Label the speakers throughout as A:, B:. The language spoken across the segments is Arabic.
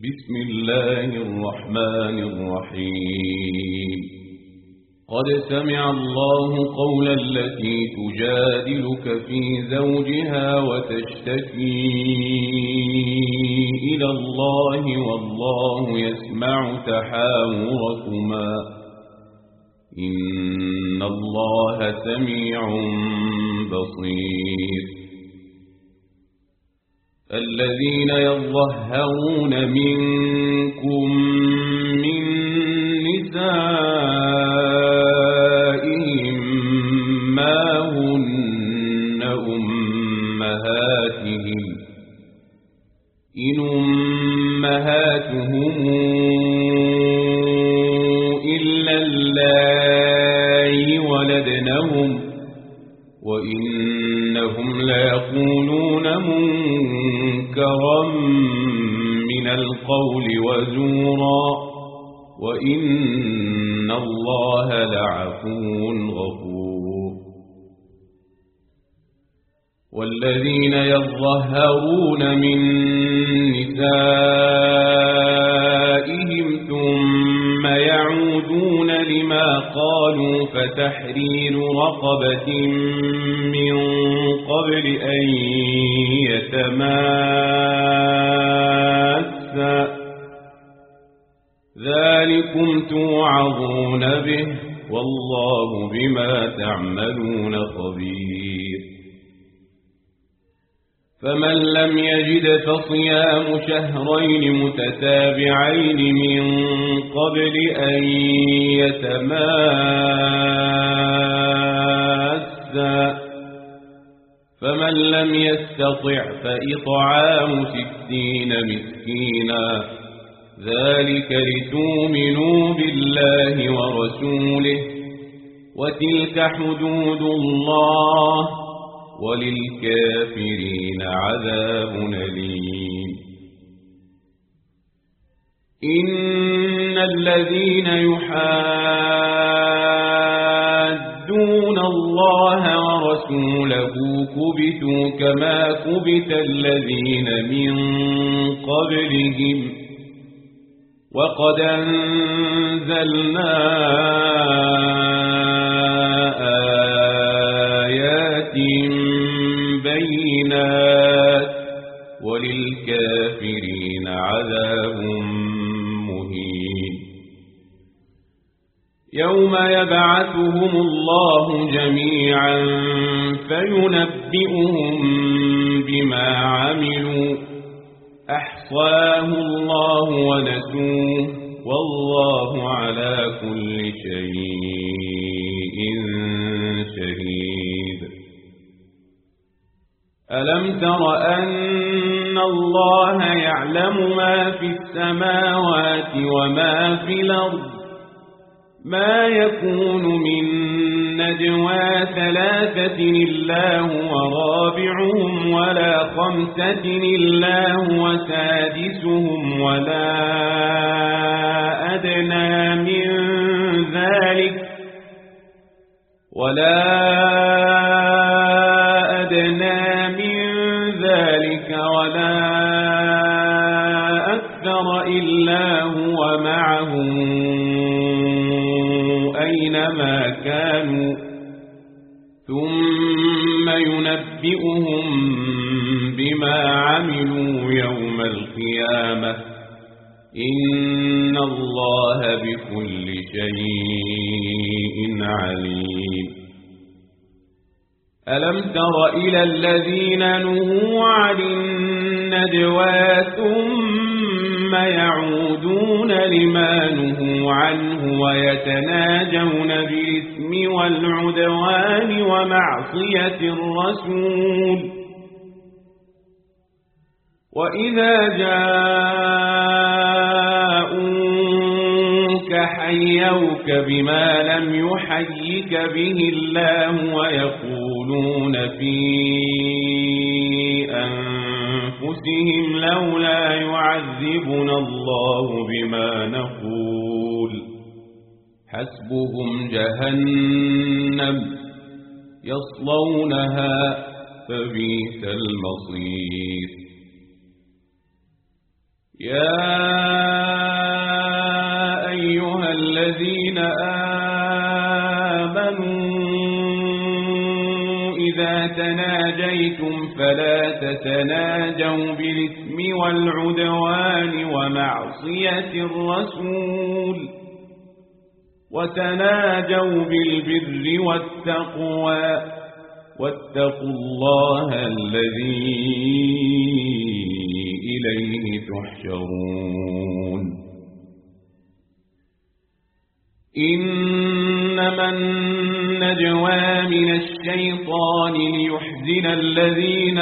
A: بسم الله الرحمن الرحيم قد سمع الله قول التي تجادلك في زوجها وتشتكي إلى الله والله يسمع تحاوركما إن الله سميع بصير الذين يظهرون منكم من نسائهم ما هن أمهاتهم إن أمهاتهم إلا اللائي ولدنهم وإنهم ليقولون منكرا من القول وزورا وإن الله لعفو غفور والذين يظهرون من نسائهم ثم يعودون لما قالوا فتحرير رقبة من قبل أن يتماسا ذلكم توعظون به والله بما تعملون خبير فمن لم يجد فصيام شهرين متتابعين من قبل أن يتماسا فمن لم يستطع فإطعام 60 مسكينا ذلك لتؤمنوا بالله ورسوله وتلك حدود الله وللكافرين عذاب أليم إن الذين يحادون الله ورسوله كبتوا كما كبت الذين من قبلهم وقد أنزلنا آيات بينات وللكافرين عذاب مهين يوم يبعثهم الله جميعا فينبئهم بما عملوا أحصاه الله ونسوه والله على كل شيء شهيد ألم تر أن الله يعلم ما في السماوات وما في الأرض ما يكون من نجوى 3 إلا هو رابعهم ولا 5 إلا هو سادسهم ولا أدنى من ذلك ولا أكثر إلا هو معهم أينما كانوا ثم ينبئهم بما عملوا يوم القيامة إن الله بكل شيء عليم ألم تر إلى الذين نهوا عن النجوى ثم يعودون لما نهوا عنه ويتناجون بالإثم والعدوان ومعصية الرسول وإذا جاءوك حيوك بما لم يحيك به الله ويقولون في أنفسهم لولا يعذبنا الله بما نقول حسبهم جهنم يصلونها فبئس المصير. يا الذين آمنوا إذا تناجيتم فلا تتناجوا بالإثم والعدوان ومعصية الرسول وتناجوا بالبر والتقوى واتقوا الله الذي إليه تحشرون إنما النجوى من الشيطان ليحزن الذين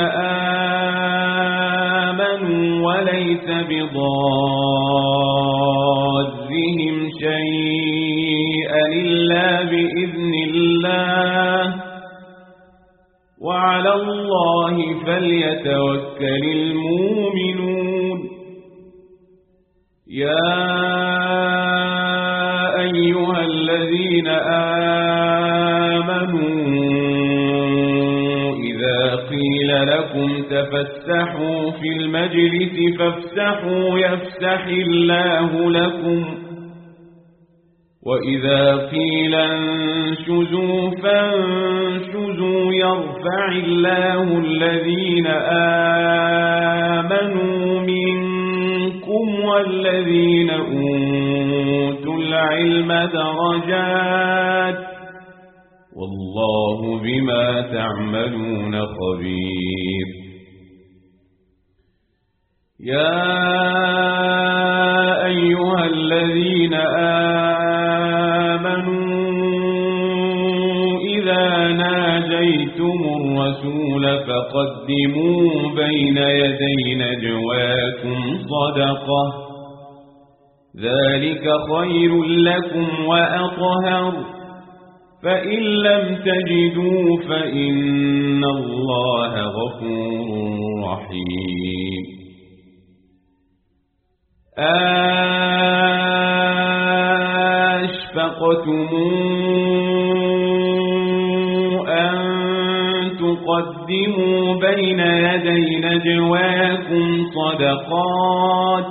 A: آمنوا وليس بضارهم شيئا إلا بإذن الله وعلى الله فليتوكل المؤمنون يا أيها الذين آمنوا إذا قيل لكم تفسحوا في المجلس فافسحوا يفسح الله لكم وإذا قيل انشزوا فانشزوا يرفع الله الذين آمنوا منكم والذين أوتوا العلم درجات والله بما تعملون خبير يا أيها الذين آمنوا إذا ناجيتم الرسول فقدموا بين يدي نجواكم صدقة ذلك خير لكم وأطهر فإن لم تجدوا فإن الله غفور رحيم أشفقتم أن تقدموا بين يدي نجواكم صدقات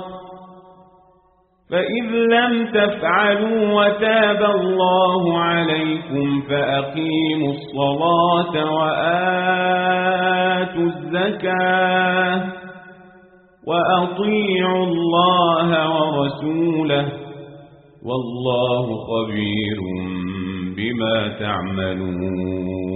A: فإذ لم تفعلوا وتاب الله عليكم فأقيموا الصلاة وآتوا الزكاة وأطيعوا الله ورسوله والله خبير بما تعملون